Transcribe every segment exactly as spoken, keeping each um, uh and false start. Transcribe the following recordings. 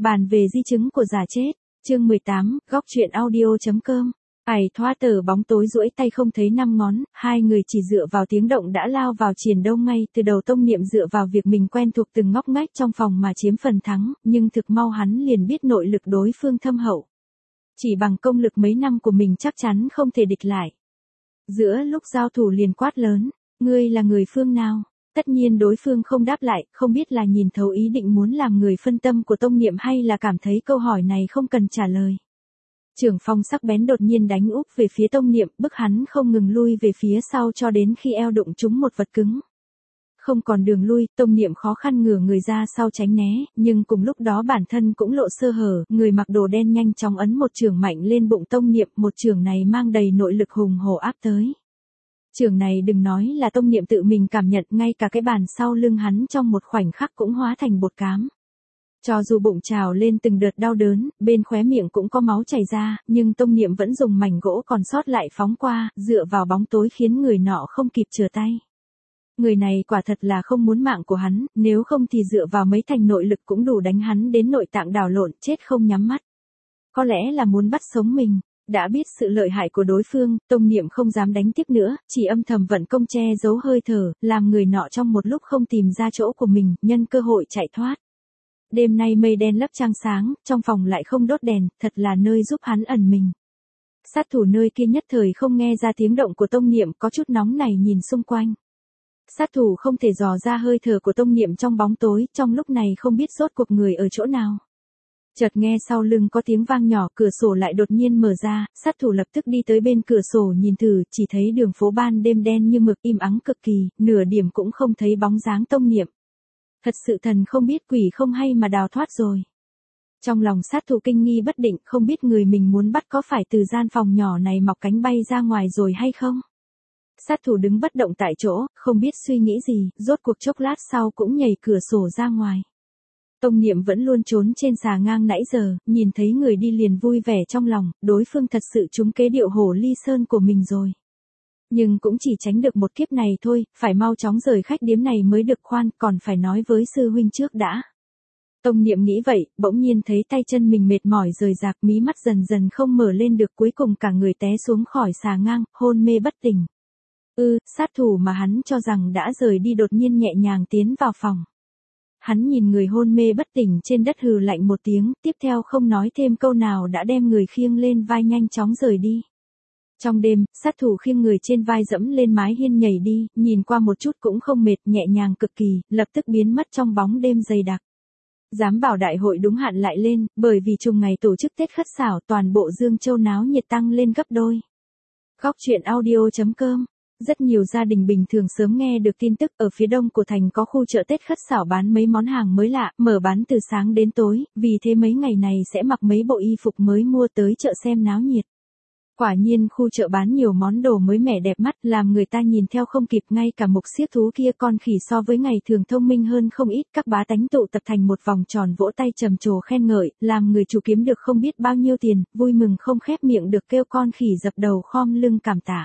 Bàn về di chứng của giả chết, chương mười tám, góc truyện audio.com. Ải thoa tờ bóng tối duỗi tay không thấy năm ngón, hai người chỉ dựa vào tiếng động đã lao vào chiến đấu ngay từ đầu. Tông Niệm dựa vào việc mình quen thuộc từng ngóc ngách trong phòng mà chiếm phần thắng, nhưng thực mau hắn liền biết nội lực đối phương thâm hậu. Chỉ bằng công lực mấy năm của mình chắc chắn không thể địch lại. Giữa lúc giao thủ liền quát lớn, ngươi là người phương nào? Tất nhiên đối phương không đáp lại, không biết là nhìn thấu ý định muốn làm người phân tâm của Tông Niệm hay là cảm thấy câu hỏi này không cần trả lời. Trưởng phong sắc bén đột nhiên đánh úp về phía Tông Niệm, bức hắn không ngừng lui về phía sau cho đến khi eo đụng trúng một vật cứng. Không còn đường lui, Tông Niệm khó khăn ngửa người ra sau tránh né, nhưng cùng lúc đó bản thân cũng lộ sơ hở, người mặc đồ đen nhanh chóng ấn một chưởng mạnh lên bụng Tông Niệm, một chưởng này mang đầy nội lực hùng hổ áp tới. Chưởng này đừng nói là Tông Niệm tự mình cảm nhận, ngay cả cái bàn sau lưng hắn trong một khoảnh khắc cũng hóa thành bột cám. Cho dù bụng trào lên từng đợt đau đớn, bên khóe miệng cũng có máu chảy ra, nhưng Tông Niệm vẫn dùng mảnh gỗ còn sót lại phóng qua, dựa vào bóng tối khiến người nọ không kịp trở tay. Người này quả thật là không muốn mạng của hắn, nếu không thì dựa vào mấy thành nội lực cũng đủ đánh hắn đến nội tạng đảo lộn, chết không nhắm mắt. Có lẽ là muốn bắt sống mình. Đã biết sự lợi hại của đối phương, Tông Niệm không dám đánh tiếp nữa, chỉ âm thầm vận công che giấu hơi thở, làm người nọ trong một lúc không tìm ra chỗ của mình, nhân cơ hội chạy thoát. Đêm nay mây đen lấp trăng sáng, trong phòng lại không đốt đèn, thật là nơi giúp hắn ẩn mình. Sát thủ nơi kia nhất thời không nghe ra tiếng động của Tông Niệm, có chút nóng này nhìn xung quanh. Sát thủ không thể dò ra hơi thở của Tông Niệm trong bóng tối, trong lúc này không biết rốt cuộc người ở chỗ nào. Chợt nghe sau lưng có tiếng vang nhỏ, cửa sổ lại đột nhiên mở ra, sát thủ lập tức đi tới bên cửa sổ nhìn thử, chỉ thấy đường phố ban đêm đen như mực, im ắng cực kỳ, nửa điểm cũng không thấy bóng dáng Tông Niệm. Thật sự thần không biết quỷ không hay mà đào thoát rồi. Trong lòng sát thủ kinh nghi bất định, không biết người mình muốn bắt có phải từ gian phòng nhỏ này mọc cánh bay ra ngoài rồi hay không. Sát thủ đứng bất động tại chỗ, không biết suy nghĩ gì, rốt cuộc chốc lát sau cũng nhảy cửa sổ ra ngoài. Tông Niệm vẫn luôn trốn trên xà ngang nãy giờ, nhìn thấy người đi liền vui vẻ trong lòng, đối phương thật sự trúng kế điệu hổ ly sơn của mình rồi. Nhưng cũng chỉ tránh được một kiếp này thôi, phải mau chóng rời khách điếm này mới được, khoan, còn phải nói với sư huynh trước đã. Tông Niệm nghĩ vậy, bỗng nhiên thấy tay chân mình mệt mỏi rời rạc, mí mắt dần dần không mở lên được, cuối cùng cả người té xuống khỏi xà ngang, hôn mê bất tỉnh. Ư, sát thủ mà hắn cho rằng đã rời đi đột nhiên nhẹ nhàng tiến vào phòng. Hắn nhìn người hôn mê bất tỉnh trên đất hừ lạnh một tiếng, tiếp theo không nói thêm câu nào đã đem người khiêng lên vai nhanh chóng rời đi. Trong đêm, sát thủ khiêng người trên vai dẫm lên mái hiên nhảy đi, nhìn qua một chút cũng không mệt, nhẹ nhàng cực kỳ, lập tức biến mất trong bóng đêm dày đặc. Giám bảo đại hội đúng hạn lại lên, bởi vì trùng ngày tổ chức Tết Khất Sảo, toàn bộ Dương Châu náo nhiệt tăng lên gấp đôi. Góc truyện audio.com. Rất nhiều gia đình bình thường sớm nghe được tin tức ở phía đông của thành có khu chợ Tết Khất Sảo bán mấy món hàng mới lạ, mở bán từ sáng đến tối, vì thế mấy ngày này sẽ mặc mấy bộ y phục mới mua tới chợ xem náo nhiệt. Quả nhiên khu chợ bán nhiều món đồ mới mẻ đẹp mắt, làm người ta nhìn theo không kịp, ngay cả mục xiếc thú kia con khỉ so với ngày thường thông minh hơn không ít, các bá tánh tụ tập thành một vòng tròn vỗ tay trầm trồ khen ngợi, làm người chủ kiếm được không biết bao nhiêu tiền, vui mừng không khép miệng được, kêu con khỉ dập đầu khom lưng cảm tạ.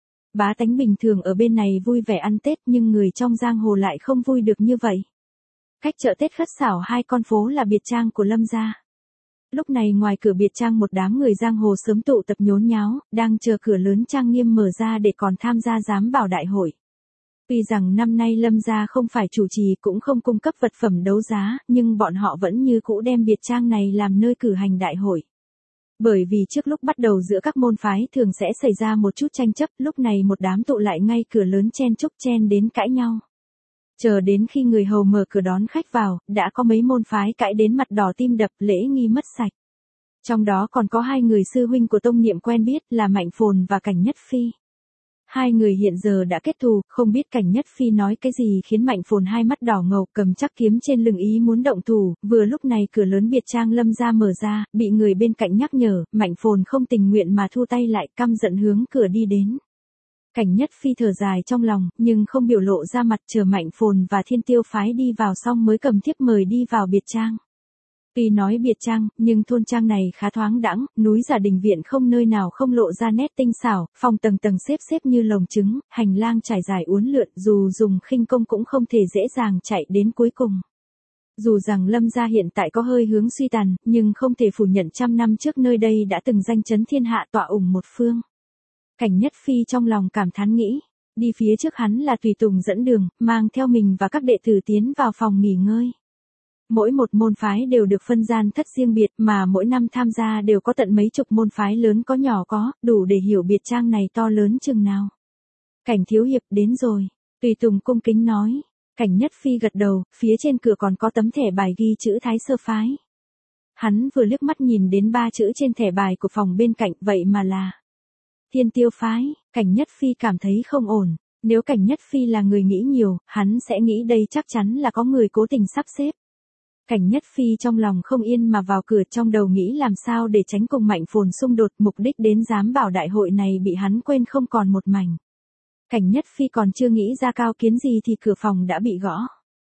Bá tánh bình thường ở bên này vui vẻ ăn Tết, nhưng người trong giang hồ lại không vui được như vậy. Cách chợ Tết Khất Sảo hai con phố là biệt trang của Lâm gia. Lúc này ngoài cửa biệt trang một đám người giang hồ sớm tụ tập nhốn nháo, đang chờ cửa lớn trang nghiêm mở ra để còn tham gia giám bảo đại hội. Tuy rằng năm nay Lâm gia không phải chủ trì cũng không cung cấp vật phẩm đấu giá, nhưng bọn họ vẫn như cũ đem biệt trang này làm nơi cử hành đại hội. Bởi vì trước lúc bắt đầu giữa các môn phái thường sẽ xảy ra một chút tranh chấp, lúc này một đám tụ lại ngay cửa lớn chen chúc chen đến cãi nhau. Chờ đến khi người hầu mở cửa đón khách vào, đã có mấy môn phái cãi đến mặt đỏ tim đập, lễ nghi mất sạch. Trong đó còn có hai người sư huynh của Tông Niệm quen biết là Mạnh Phồn và Cảnh Nhất Phi. Hai người hiện giờ đã kết thù, không biết Cảnh Nhất Phi nói cái gì khiến Mạnh Phồn hai mắt đỏ ngầu, cầm chắc kiếm trên lưng ý muốn động thủ, vừa lúc này cửa lớn biệt trang Lâm gia mở ra, bị người bên cạnh nhắc nhở, Mạnh Phồn không tình nguyện mà thu tay lại, căm giận hướng cửa đi đến. Cảnh Nhất Phi thở dài trong lòng, nhưng không biểu lộ ra mặt, chờ Mạnh Phồn và Thiên Tiêu phái đi vào xong mới cầm thiếp mời đi vào biệt trang. Tuy nói biệt trang, nhưng thôn trang này khá thoáng đãng, núi giả đình viện không nơi nào không lộ ra nét tinh xảo, phòng tầng tầng xếp xếp như lồng trứng, hành lang trải dài uốn lượn, dù dùng khinh công cũng không thể dễ dàng chạy đến cuối cùng. Dù rằng Lâm gia hiện tại có hơi hướng suy tàn, nhưng không thể phủ nhận trăm năm trước nơi đây đã từng danh chấn thiên hạ tọa ủng một phương. Cảnh Nhất Phi trong lòng cảm thán nghĩ, đi phía trước hắn là tùy tùng dẫn đường, mang theo mình và các đệ tử tiến vào phòng nghỉ ngơi. Mỗi một môn phái đều được phân gian thất riêng biệt mà mỗi năm tham gia đều có tận mấy chục môn phái lớn có nhỏ có, đủ để hiểu biệt trang này to lớn chừng nào. Cảnh thiếu hiệp đến rồi, tùy tùng cung kính nói. Cảnh Nhất Phi gật đầu, phía trên cửa còn có tấm thẻ bài ghi chữ Thái Sơ Phái. Hắn vừa liếc mắt nhìn đến ba chữ trên thẻ bài của phòng bên cạnh, vậy mà là Thiên Tiêu Phái. Cảnh Nhất Phi cảm thấy không ổn, nếu Cảnh Nhất Phi là người nghĩ nhiều, hắn sẽ nghĩ đây chắc chắn là có người cố tình sắp xếp. Cảnh Nhất Phi trong lòng không yên mà vào cửa, trong đầu nghĩ làm sao để tránh cùng Mạnh Phồn xung đột, mục đích đến giám bảo đại hội này bị hắn quên không còn một mảnh. Cảnh Nhất Phi còn chưa nghĩ ra cao kiến gì thì cửa phòng đã bị gõ.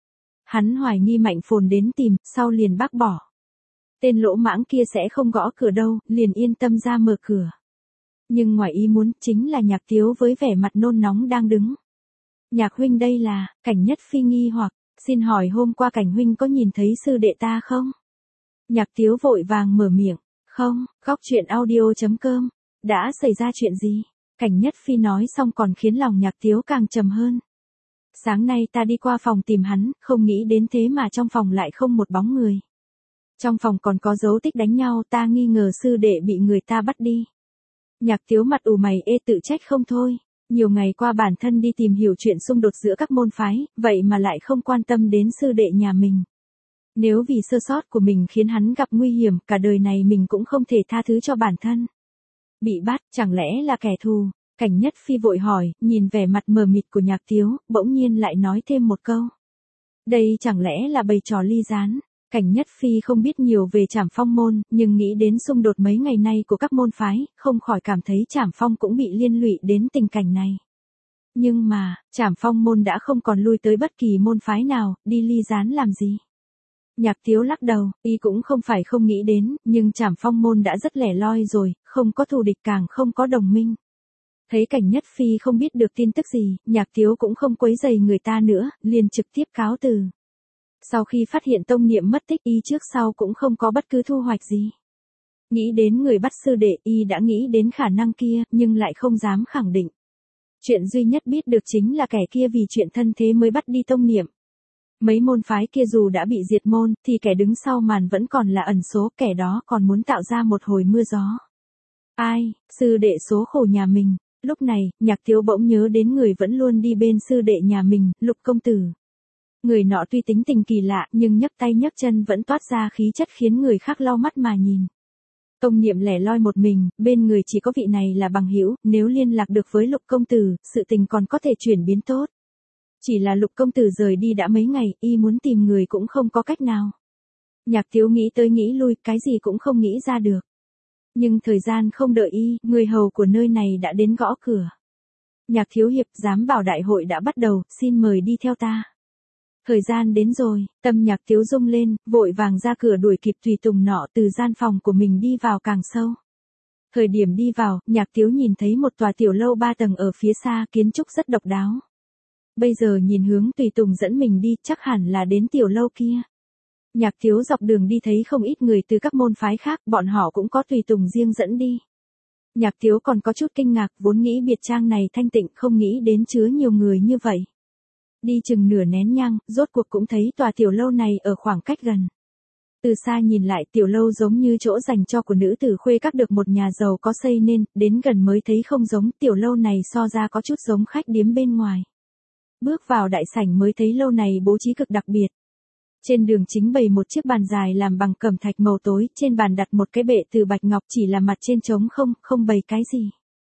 Hắn hoài nghi Mạnh Phồn đến tìm, sau liền bác bỏ. Tên lỗ mãng kia sẽ không gõ cửa đâu, liền yên tâm ra mở cửa. Nhưng ngoài ý muốn, chính là Nhạc Tiếu với vẻ mặt nôn nóng đang đứng. Nhạc huynh đây là, Cảnh Nhất Phi nghi hoặc, xin hỏi hôm qua Cảnh huynh có nhìn thấy sư đệ ta không? Nhạc Tiếu vội vàng mở miệng, không, góc chuyện audio chấm com, đã xảy ra chuyện gì? Cảnh Nhất Phi nói xong còn khiến lòng Nhạc Tiếu càng trầm hơn. Sáng nay ta đi qua phòng tìm hắn, không nghĩ đến thế mà trong phòng lại không một bóng người. Trong phòng còn có dấu tích đánh nhau, ta nghi ngờ sư đệ bị người ta bắt đi. Nhạc Tiếu mặt ủ mày ê tự trách không thôi. Nhiều ngày qua bản thân đi tìm hiểu chuyện xung đột giữa các môn phái, vậy mà lại không quan tâm đến sư đệ nhà mình. Nếu vì sơ sót của mình khiến hắn gặp nguy hiểm, cả đời này mình cũng không thể tha thứ cho bản thân. Bị bắt, chẳng lẽ là kẻ thù? Cảnh Nhất Phi vội hỏi, nhìn vẻ mặt mờ mịt của Nhạc Tiếu, bỗng nhiên lại nói thêm một câu. Đây chẳng lẽ là bày trò ly gián? Cảnh Nhất Phi không biết nhiều về Trảm Phong môn, nhưng nghĩ đến xung đột mấy ngày nay của các môn phái, không khỏi cảm thấy Trảm Phong cũng bị liên lụy đến tình cảnh này. Nhưng mà, Trảm Phong môn đã không còn lui tới bất kỳ môn phái nào, đi ly gián làm gì? Nhạc Tiếu lắc đầu, y cũng không phải không nghĩ đến, nhưng Trảm Phong môn đã rất lẻ loi rồi, không có thù địch càng không có đồng minh. Thấy Cảnh Nhất Phi không biết được tin tức gì, Nhạc Tiếu cũng không quấy rầy người ta nữa, liền trực tiếp cáo từ. Sau khi phát hiện Tông Niệm mất tích, y trước sau cũng không có bất cứ thu hoạch gì. Nghĩ đến người bắt sư đệ, y đã nghĩ đến khả năng kia, nhưng lại không dám khẳng định. Chuyện duy nhất biết được chính là kẻ kia vì chuyện thân thế mới bắt đi Tông Niệm. Mấy môn phái kia dù đã bị diệt môn, thì kẻ đứng sau màn vẫn còn là ẩn số, kẻ đó còn muốn tạo ra một hồi mưa gió. Ai, sư đệ số khổ nhà mình. Lúc này, Nhạc Tiếu bỗng nhớ đến người vẫn luôn đi bên sư đệ nhà mình, Lục công tử. Người nọ tuy tính tình kỳ lạ, nhưng nhấc tay nhấc chân vẫn toát ra khí chất khiến người khác lau mắt mà nhìn. Tông Niệm lẻ loi một mình, bên người chỉ có vị này là bằng hữu, nếu liên lạc được với Lục công tử, sự tình còn có thể chuyển biến tốt. Chỉ là Lục công tử rời đi đã mấy ngày, y muốn tìm người cũng không có cách nào. Nhạc Tiếu nghĩ tới nghĩ lui, cái gì cũng không nghĩ ra được. Nhưng thời gian không đợi y, người hầu của nơi này đã đến gõ cửa. Nhạc thiếu hiệp, giám bảo đại hội đã bắt đầu, xin mời đi theo ta. Thời gian đến rồi, tâm Nhạc Tiếu rung lên, vội vàng ra cửa đuổi kịp tùy tùng nọ từ gian phòng của mình đi vào càng sâu. Thời điểm đi vào, Nhạc Tiếu nhìn thấy một tòa tiểu lâu ba tầng ở phía xa, kiến trúc rất độc đáo. Bây giờ nhìn hướng tùy tùng dẫn mình đi, chắc hẳn là đến tiểu lâu kia. Nhạc Tiếu dọc đường đi thấy không ít người từ các môn phái khác, bọn họ cũng có tùy tùng riêng dẫn đi. Nhạc Tiếu còn có chút kinh ngạc, vốn nghĩ biệt trang này thanh tịnh, không nghĩ đến chứa nhiều người như vậy. Đi chừng nửa nén nhang, rốt cuộc cũng thấy tòa tiểu lâu này ở khoảng cách gần. Từ xa nhìn lại, tiểu lâu giống như chỗ dành cho của nữ tử khuê các được một nhà giàu có xây nên, đến gần mới thấy không giống, tiểu lâu này so ra có chút giống khách điếm bên ngoài. Bước vào đại sảnh mới thấy lâu này bố trí cực đặc biệt. Trên đường chính bày một chiếc bàn dài làm bằng cẩm thạch màu tối, trên bàn đặt một cái bệ từ bạch ngọc, chỉ là mặt trên trống không, không bày cái gì.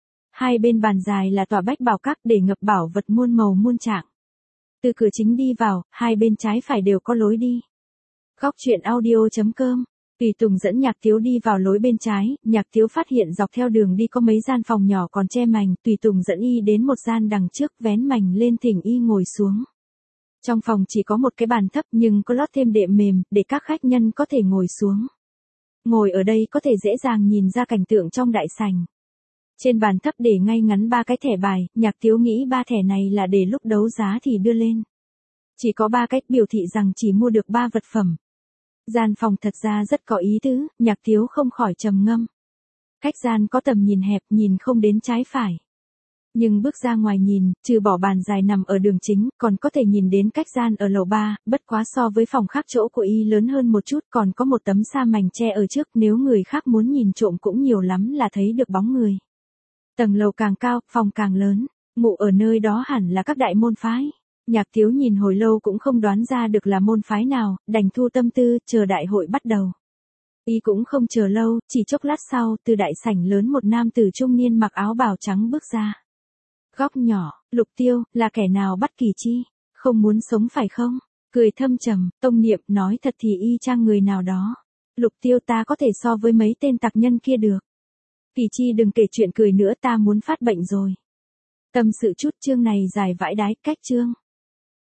Hai bên bàn dài là tòa bách bảo các để ngập bảo vật muôn màu muôn trạng. Từ cửa chính đi vào, hai bên trái phải đều có lối đi. Góc chuyện audio chấm com. Tùy tùng dẫn Nhạc Tiếu đi vào lối bên trái, Nhạc Tiếu phát hiện dọc theo đường đi có mấy gian phòng nhỏ còn che mành, tùy tùng dẫn y đến một gian đằng trước, vén mành lên thỉnh y ngồi xuống. Trong phòng chỉ có một cái bàn thấp nhưng có lót thêm đệm mềm, để các khách nhân có thể ngồi xuống. Ngồi ở đây có thể dễ dàng nhìn ra cảnh tượng trong đại sảnh. Trên bàn thấp để ngay ngắn ba cái thẻ bài, Nhạc Tiếu nghĩ ba thẻ này là để lúc đấu giá thì đưa lên. Chỉ có ba cách biểu thị rằng chỉ mua được ba vật phẩm. Gian phòng thật ra rất có ý tứ, Nhạc Tiếu không khỏi trầm ngâm. Khách gian có tầm nhìn hẹp, nhìn không đến trái phải. Nhưng bước ra ngoài nhìn, trừ bỏ bàn dài nằm ở đường chính, còn có thể nhìn đến cách gian ở lầu ba, bất quá so với phòng khác chỗ của y lớn hơn một chút, còn có một tấm sa mảnh che ở trước, nếu người khác muốn nhìn trộm cũng nhiều lắm là thấy được bóng người. Tầng lầu càng cao, phòng càng lớn, ngụ ở nơi đó hẳn là các đại môn phái. Nhạc Tiếu nhìn hồi lâu cũng không đoán ra được là môn phái nào, đành thu tâm tư, chờ đại hội bắt đầu. Y cũng không chờ lâu, chỉ chốc lát sau, từ đại sảnh lớn một nam tử trung niên mặc áo bào trắng bước ra. Góc nhỏ, Lục Tiêu, là kẻ nào bắt Kỳ Chi? Không muốn sống phải không? Cười thâm trầm, Tông Niệm nói thật thì y chang người nào đó. Lục Tiêu ta có thể so với mấy tên tặc nhân kia được. Kỳ Chi đừng kể chuyện cười nữa, ta muốn phát bệnh rồi. Tâm sự chút, chương này dài vãi đái, cách chương.